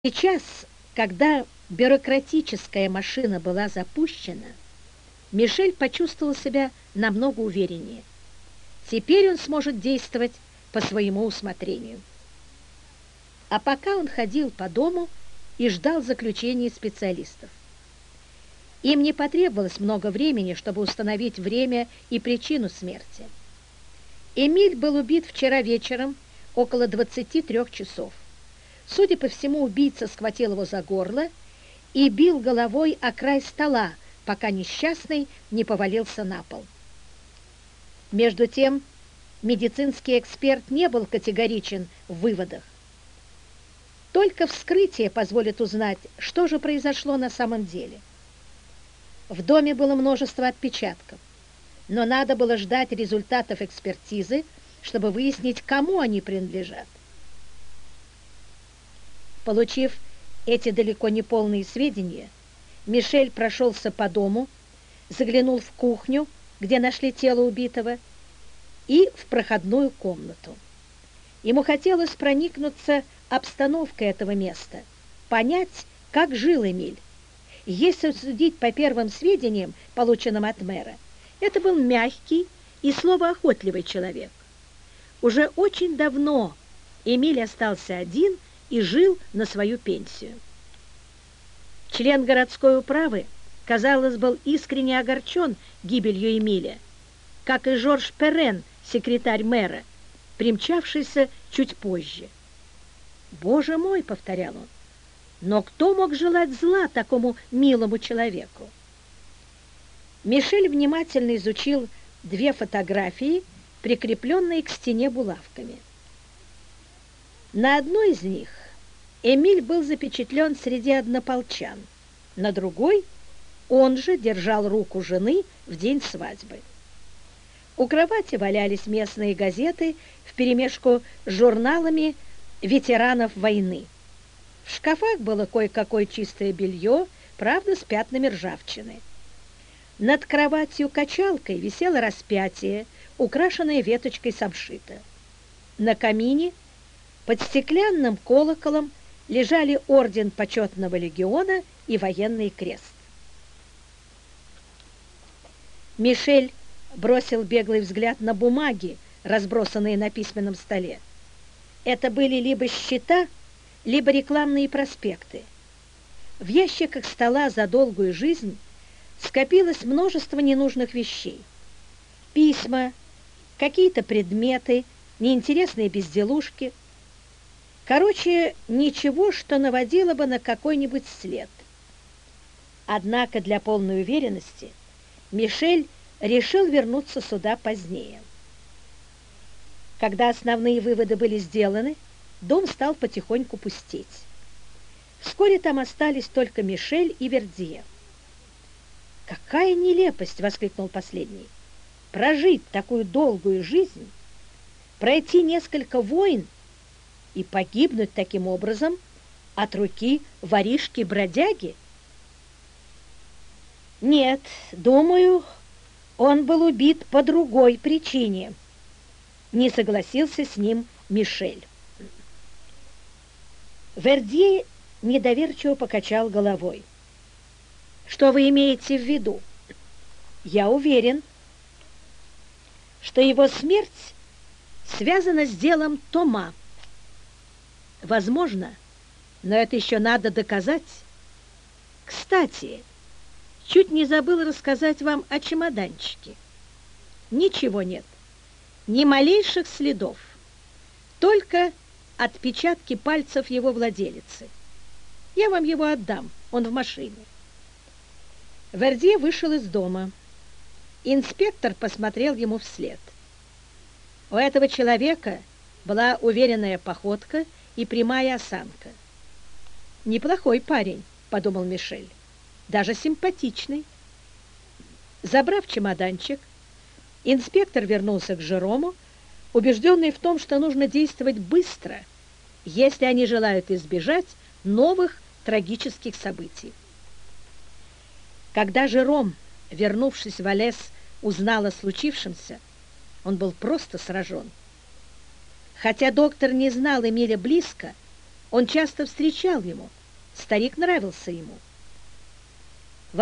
Сейчас, когда бюрократическая машина была запущена, Мишель почувствовал себя намного увереннее. Теперь он сможет действовать по своему усмотрению. А пока он ходил по дому и ждал заключения специалистов. Им не потребовалось много времени, чтобы установить время и причину смерти. Эмиль был убит вчера вечером около 23 часов. Судя по всему, убийца схватил его за горло и бил головой о край стола, пока несчастный не повалился на пол. Между тем, медицинский эксперт не был категоричен в выводах. Только вскрытие позволит узнать, что же произошло на самом деле. В доме было множество отпечатков, но надо было ждать результатов экспертизы, чтобы выяснить, кому они принадлежат. Получив эти далеко не полные сведения, Мишель прошелся по дому, заглянул в кухню, где нашли тело убитого, и в проходную комнату. Ему хотелось проникнуться обстановкой этого места, понять, как жил Эмиль. Если судить по первым сведениям, полученным от мэра, это был мягкий и словоохотливый человек. Уже очень давно Эмиль остался один и жил на свою пенсию. Член городской управы, казалось, был искренне огорчен гибелью Эмиля, как и Жорж Перрен, секретарь мэра, примчавшийся чуть позже. «Боже мой!» — повторял он, «но кто мог желать зла такому милому человеку?» Мишель внимательно изучил две фотографии, прикрепленные к стене булавками. На одной из них Эмиль был запечатлен среди однополчан, на другой он же держал руку жены в день свадьбы. У кровати валялись местные газеты вперемешку с журналами ветеранов войны. В шкафах было кое-какое чистое белье, правда, с пятнами ржавчины. Над кроватью-качалкой висело распятие, украшенное веточкой самшита. На камине под стеклянным колоколом лежали орден почетного легиона и военный крест. Мишель бросил беглый взгляд на бумаги, разбросанные на письменном столе. Это были либо счета, либо рекламные проспекты. В ящиках стола за долгую жизнь скопилось множество ненужных вещей. Письма, какие-то предметы, неинтересные безделушки. Короче, ничего, что наводило бы на какой-нибудь след. Однако для полной уверенности Мишель решил вернуться сюда позднее. Когда основные выводы были сделаны, дом стал потихоньку пустеть. Вскоре там остались только Мишель и Вердье. «Какая нелепость!» — воскликнул последний. «Прожить такую долгую жизнь, пройти несколько войн и погибнуть таким образом от руки воришки-бродяги?» «Нет, думаю, он был убит по другой причине», — не согласился с ним Мишель. Вердье недоверчиво покачал головой. «Что вы имеете в виду?» «Я уверен, что его смерть связана с делом Тома. Возможно, но это еще надо доказать. Кстати, чуть не забыл рассказать вам о чемоданчике. Ничего нет, ни малейших следов, только отпечатки пальцев его владелицы. Я вам его отдам, он в машине». Вердье вышел из дома. Инспектор посмотрел ему вслед. У этого человека была уверенная походка и прямая осанка. «Неплохой парень», — подумал Мишель, — «даже симпатичный». Забрав чемоданчик, инспектор вернулся к Жерому, убежденный в том, что нужно действовать быстро, если они желают избежать новых трагических событий. Когда Жером, вернувшись в Алес, узнал о случившемся, он был просто сражен. Хотя доктор не знал Эмиля близко, Он часто встречал его. Старик нравился ему.